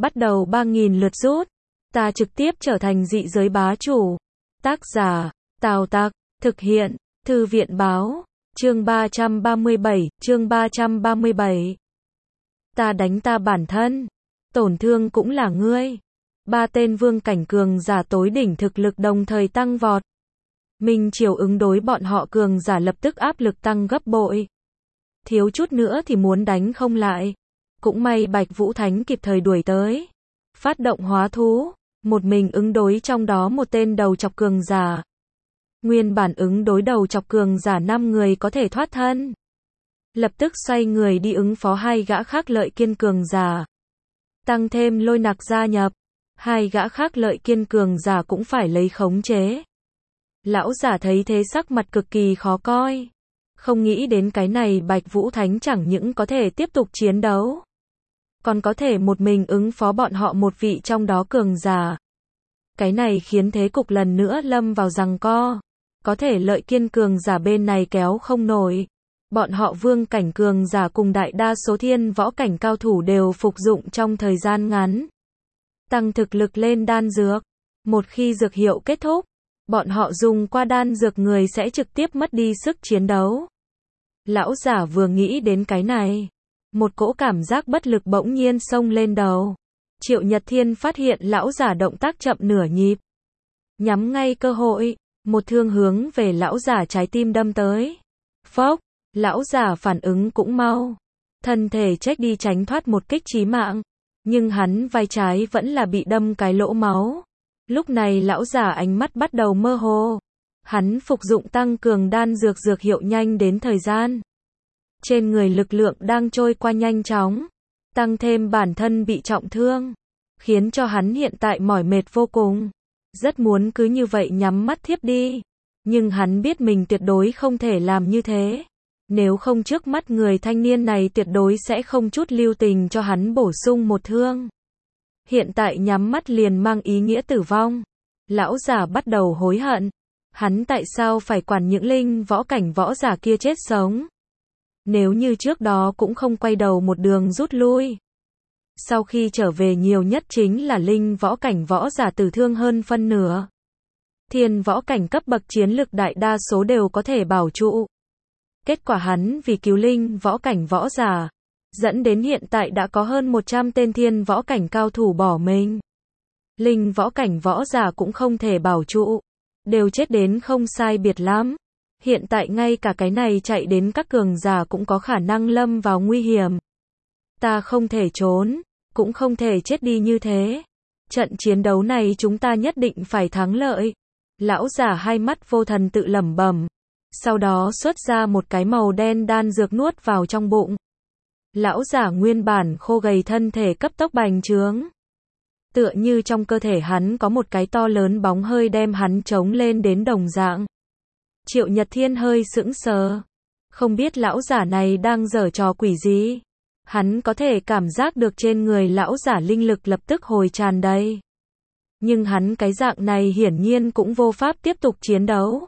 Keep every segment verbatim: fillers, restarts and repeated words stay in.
bắt đầu ba nghìn lượt rút. Ta trực tiếp trở thành dị giới bá chủ. Tác giả, Tào Tặc, thực hiện, Thư viện Báo, chương ba trăm ba mươi bảy, chương ba trăm ba mươi bảy. Ta đánh ta bản thân, tổn thương cũng là ngươi. Ba tên vương cảnh cường giả tối đỉnh thực lực đồng thời tăng vọt. Minh Triều ứng đối bọn họ cường giả lập tức áp lực tăng gấp bội. Thiếu chút nữa thì muốn đánh không lại. Cũng may Bạch Vũ Thánh kịp thời đuổi tới. Phát động hóa thú, một mình ứng đối trong đó một tên đầu chọc cường giả. Nguyên bản ứng đối đầu chọc cường giả năm người có thể thoát thân. Lập tức xoay người đi ứng phó hai gã khác lợi kiên cường giả. Tăng thêm Lôi Nặc gia nhập. Hai gã khác lợi kiên cường giả cũng phải lấy khống chế. Lão giả thấy thế sắc mặt cực kỳ khó coi. Không nghĩ đến cái này Bạch Vũ Thánh chẳng những có thể tiếp tục chiến đấu, còn có thể một mình ứng phó bọn họ một vị trong đó cường giả. Cái này khiến thế cục lần nữa lâm vào giằng co. Có thể lợi kiên cường giả bên này kéo không nổi. Bọn họ vương cảnh cường giả cùng đại đa số thiên võ cảnh cao thủ đều phục dụng trong thời gian ngắn. Tăng thực lực lên đan dược. Một khi dược hiệu kết thúc, bọn họ dùng qua đan dược người sẽ trực tiếp mất đi sức chiến đấu. Lão giả vừa nghĩ đến cái này, một cỗ cảm giác bất lực bỗng nhiên xông lên đầu. Triệu Nhật Thiên phát hiện lão giả động tác chậm nửa nhịp. Nhắm ngay cơ hội, một thương hướng về lão giả trái tim đâm tới. Phốc, lão giả phản ứng cũng mau. Thân thể trách đi tránh thoát một kích chí mạng. Nhưng hắn vai trái vẫn là bị đâm cái lỗ máu. Lúc này lão giả ánh mắt bắt đầu mơ hồ. Hắn phục dụng tăng cường đan dược dược hiệu nhanh đến thời gian. Trên người lực lượng đang trôi qua nhanh chóng. Tăng thêm bản thân bị trọng thương. Khiến cho hắn hiện tại mỏi mệt vô cùng. Rất muốn cứ như vậy nhắm mắt thiếp đi. Nhưng hắn biết mình tuyệt đối không thể làm như thế. Nếu không trước mắt người thanh niên này tuyệt đối sẽ không chút lưu tình cho hắn bổ sung một thương. Hiện tại nhắm mắt liền mang ý nghĩa tử vong. Lão giả bắt đầu hối hận. Hắn tại sao phải quản những linh võ cảnh võ giả kia chết sống? Nếu như trước đó cũng không quay đầu một đường rút lui. Sau khi trở về nhiều nhất chính là linh võ cảnh võ giả tử thương hơn phân nửa. Thiên võ cảnh cấp bậc chiến lực đại đa số đều có thể bảo trụ. Kết quả hắn vì cứu linh võ cảnh võ giả, dẫn đến hiện tại đã có hơn một trăm tên thiên võ cảnh cao thủ bỏ mình. Linh võ cảnh võ giả cũng không thể bảo trụ, đều chết đến không sai biệt lắm. Hiện tại ngay cả cái này chạy đến các cường giả cũng có khả năng lâm vào nguy hiểm. Ta không thể trốn, cũng không thể chết đi như thế. Trận chiến đấu này chúng ta nhất định phải thắng lợi. Lão giả hai mắt vô thần tự lẩm bẩm. Sau đó xuất ra một cái màu đen đan dược nuốt vào trong bụng. Lão giả nguyên bản khô gầy thân thể cấp tốc bành trướng. Tựa như trong cơ thể hắn có một cái to lớn bóng hơi đem hắn chống lên đến đồng dạng. Triệu Nhật Thiên hơi sững sờ. Không biết lão giả này đang giở trò quỷ gì. Hắn có thể cảm giác được trên người lão giả linh lực lập tức hồi tràn đầy. Nhưng hắn cái dạng này hiển nhiên cũng vô pháp tiếp tục chiến đấu.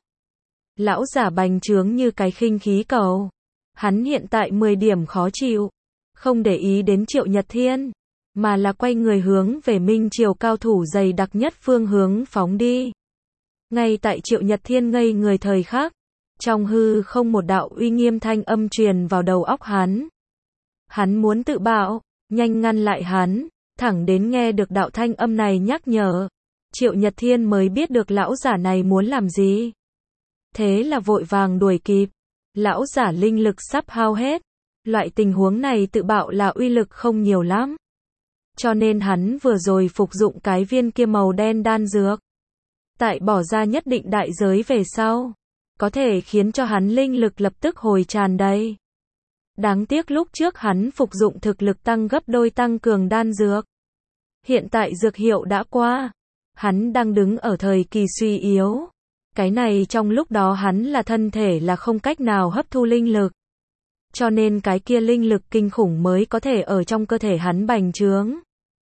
Lão giả bành trướng như cái khinh khí cầu. Hắn hiện tại mười điểm khó chịu. Không để ý đến Triệu Nhật Thiên, mà là quay người hướng về Minh Triều cao thủ dày đặc nhất phương hướng phóng đi. Ngay tại Triệu Nhật Thiên ngây người thời khắc, trong hư không một đạo uy nghiêm thanh âm truyền vào đầu óc hắn. Hắn muốn tự bạo, nhanh ngăn lại hắn, thẳng đến nghe được đạo thanh âm này nhắc nhở. Triệu Nhật Thiên mới biết được lão giả này muốn làm gì. Thế là vội vàng đuổi kịp. Lão giả linh lực sắp hao hết. Loại tình huống này tự bạo là uy lực không nhiều lắm. Cho nên hắn vừa rồi phục dụng cái viên kia màu đen đan dược. Tại bỏ ra nhất định đại giới về sau, có thể khiến cho hắn linh lực lập tức hồi tràn đầy. Đáng tiếc lúc trước hắn phục dụng thực lực tăng gấp đôi tăng cường đan dược. Hiện tại dược hiệu đã qua. Hắn đang đứng ở thời kỳ suy yếu. Cái này trong lúc đó hắn là thân thể là không cách nào hấp thu linh lực. Cho nên cái kia linh lực kinh khủng mới có thể ở trong cơ thể hắn bành trướng.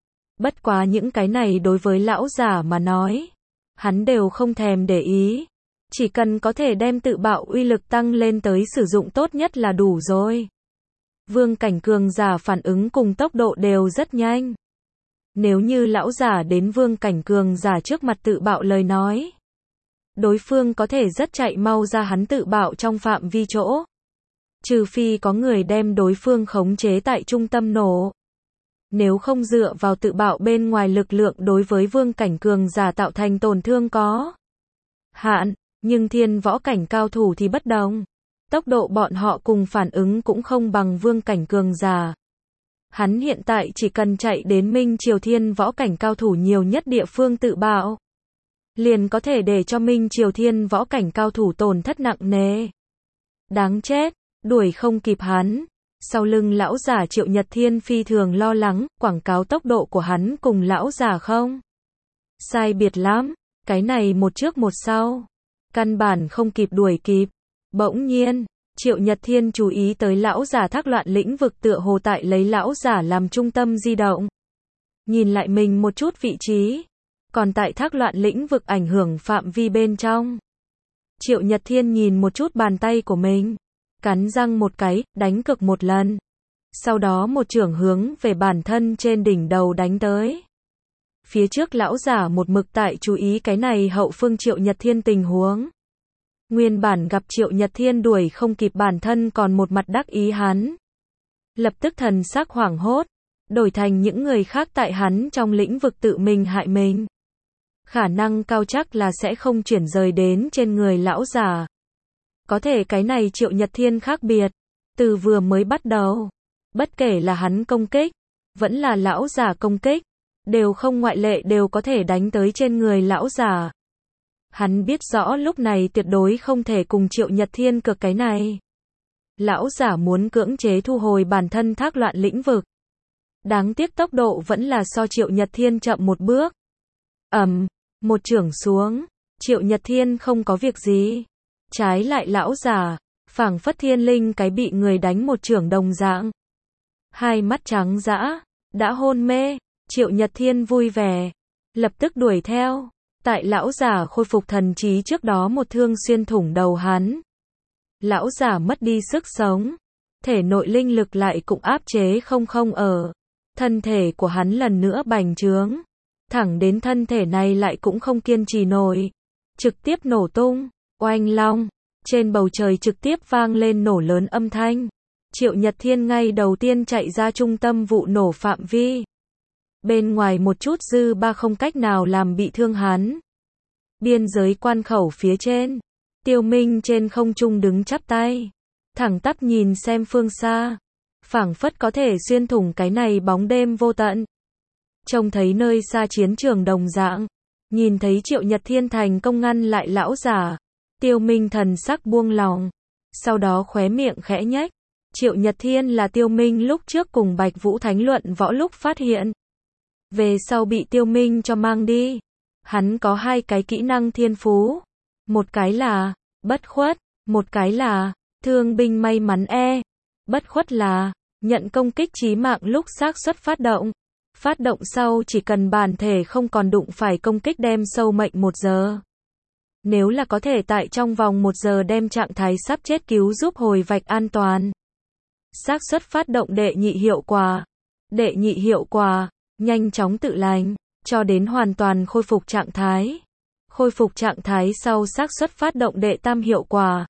Bất quá những cái này đối với lão giả mà nói, hắn đều không thèm để ý. Chỉ cần có thể đem tự bạo uy lực tăng lên tới sử dụng tốt nhất là đủ rồi. Vương cảnh cường giả phản ứng cùng tốc độ đều rất nhanh. Nếu như lão giả đến vương cảnh cường giả trước mặt tự bạo lời nói, đối phương có thể rất chạy mau ra hắn tự bạo trong phạm vi chỗ. Trừ phi có người đem đối phương khống chế tại trung tâm nổ. Nếu không dựa vào tự bạo bên ngoài lực lượng đối với vương cảnh cường giả tạo thành tổn thương có hạn, nhưng thiên võ cảnh cao thủ thì bất đồng. Tốc độ bọn họ cùng phản ứng cũng không bằng vương cảnh cường giả. Hắn hiện tại chỉ cần chạy đến Minh Triều thiên võ cảnh cao thủ nhiều nhất địa phương tự bạo, liền có thể để cho Minh Triều thiên võ cảnh cao thủ tổn thất nặng nề. Đáng chết, đuổi không kịp hắn. Sau lưng lão giả Triệu Nhật Thiên phi thường lo lắng, quảng cáo tốc độ của hắn cùng lão giả không sai biệt lắm, cái này một trước một sau, căn bản không kịp đuổi kịp. Bỗng nhiên, Triệu Nhật Thiên chú ý tới lão giả thác loạn lĩnh vực tựa hồ tại lấy lão giả làm trung tâm di động. Nhìn lại mình một chút vị trí, còn tại thác loạn lĩnh vực ảnh hưởng phạm vi bên trong. Triệu Nhật Thiên nhìn một chút bàn tay của mình, cắn răng một cái, đánh cực một lần. Sau đó một chưởng hướng về bản thân trên đỉnh đầu đánh tới. Phía trước lão giả một mực tại chú ý cái này hậu phương Triệu Nhật Thiên tình huống. Nguyên bản gặp Triệu Nhật Thiên đuổi không kịp bản thân còn một mặt đắc ý hắn. Lập tức thần sắc hoảng hốt, đổi thành những người khác tại hắn trong lĩnh vực tự mình hại mình. Khả năng cao chắc là sẽ không chuyển rời đến trên người lão giả. Có thể cái này Triệu Nhật Thiên khác biệt. Từ vừa mới bắt đầu, bất kể là hắn công kích, vẫn là lão giả công kích, đều không ngoại lệ đều có thể đánh tới trên người lão giả. Hắn biết rõ lúc này tuyệt đối không thể cùng Triệu Nhật Thiên cược cái này. Lão giả muốn cưỡng chế thu hồi bản thân thác loạn lĩnh vực. Đáng tiếc tốc độ vẫn là so Triệu Nhật Thiên chậm một bước. Ầm, một chưởng xuống, Triệu Nhật Thiên không có việc gì. Trái lại lão giả, phảng phất thiên linh cái bị người đánh một chưởng đồng dạng. Hai mắt trắng dã, đã hôn mê, Triệu Nhật Thiên vui vẻ, lập tức đuổi theo. Tại lão giả khôi phục thần trí trước đó một thương xuyên thủng đầu hắn. Lão giả mất đi sức sống, thể nội linh lực lại cũng áp chế không không ở. Thân thể của hắn lần nữa bành trướng, thẳng đến thân thể này lại cũng không kiên trì nổi, trực tiếp nổ tung. Oanh long, trên bầu trời trực tiếp vang lên nổ lớn âm thanh. Triệu Nhật Thiên ngay đầu tiên chạy ra trung tâm vụ nổ phạm vi. Bên ngoài một chút dư ba không cách nào làm bị thương hắn. Biên giới quan khẩu phía trên, Tiêu Minh trên không trung đứng chắp tay, thẳng tắp nhìn xem phương xa, phảng phất có thể xuyên thủng cái này bóng đêm vô tận. Trông thấy nơi xa chiến trường đồng dạng, nhìn thấy Triệu Nhật Thiên thành công ngăn lại lão giả. Tiêu Minh thần sắc buông lòng, sau đó khóe miệng khẽ nhếch. Triệu Nhật Thiên là Tiêu Minh lúc trước cùng Bạch Vũ Thánh luận võ lúc phát hiện. Về sau bị Tiêu Minh cho mang đi. Hắn có hai cái kỹ năng thiên phú. Một cái là bất khuất, một cái là thương binh may mắn E. Bất khuất là nhận công kích chí mạng lúc xác suất phát động. Phát động sau chỉ cần bản thể không còn đụng phải công kích đem sâu mệnh một giờ. Nếu là có thể tại trong vòng một giờ đem trạng thái sắp chết cứu giúp hồi vạch an toàn. Xác suất phát động đệ nhị hiệu quả. Đệ nhị hiệu quả, nhanh chóng tự lành, cho đến hoàn toàn khôi phục trạng thái. Khôi phục trạng thái sau xác suất phát động đệ tam hiệu quả.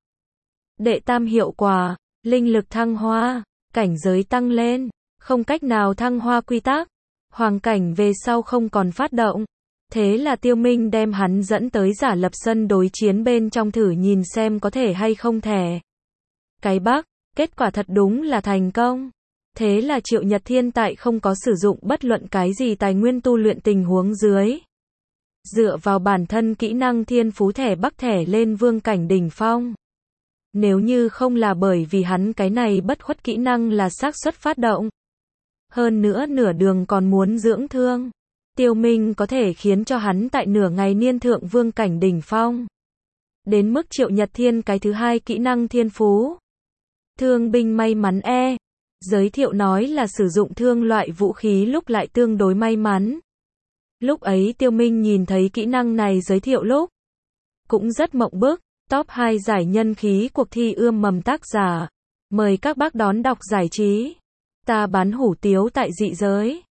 Đệ tam hiệu quả, linh lực thăng hoa, cảnh giới tăng lên, không cách nào thăng hoa quy tắc. Hoàng cảnh về sau không còn phát động. Thế là Tiêu Minh đem hắn dẫn tới giả lập sân đối chiến bên trong thử nhìn xem có thể hay không thẻ. Cái bắc, kết quả thật đúng là thành công. Thế là Triệu Nhật Thiên tại không có sử dụng bất luận cái gì tài nguyên tu luyện tình huống dưới. Dựa vào bản thân kỹ năng thiên phú thẻ bắc thẻ lên vương cảnh đỉnh phong. Nếu như không là bởi vì hắn cái này bất khuất kỹ năng là xác suất phát động. Hơn nữa nửa đường còn muốn dưỡng thương. Tiêu Minh có thể khiến cho hắn tại nửa ngày niên thượng vương cảnh đỉnh phong. Đến mức Triệu Nhật Thiên cái thứ hai kỹ năng thiên phú. Thương binh may mắn E. Giới thiệu nói là sử dụng thương loại vũ khí lúc lại tương đối may mắn. Lúc ấy Tiêu Minh nhìn thấy kỹ năng này giới thiệu lúc. Cũng rất mộng bức, top hai giải nhân khí cuộc thi ươm mầm tác giả. Mời các bác đón đọc giải trí. Ta bán hủ tiếu tại dị giới.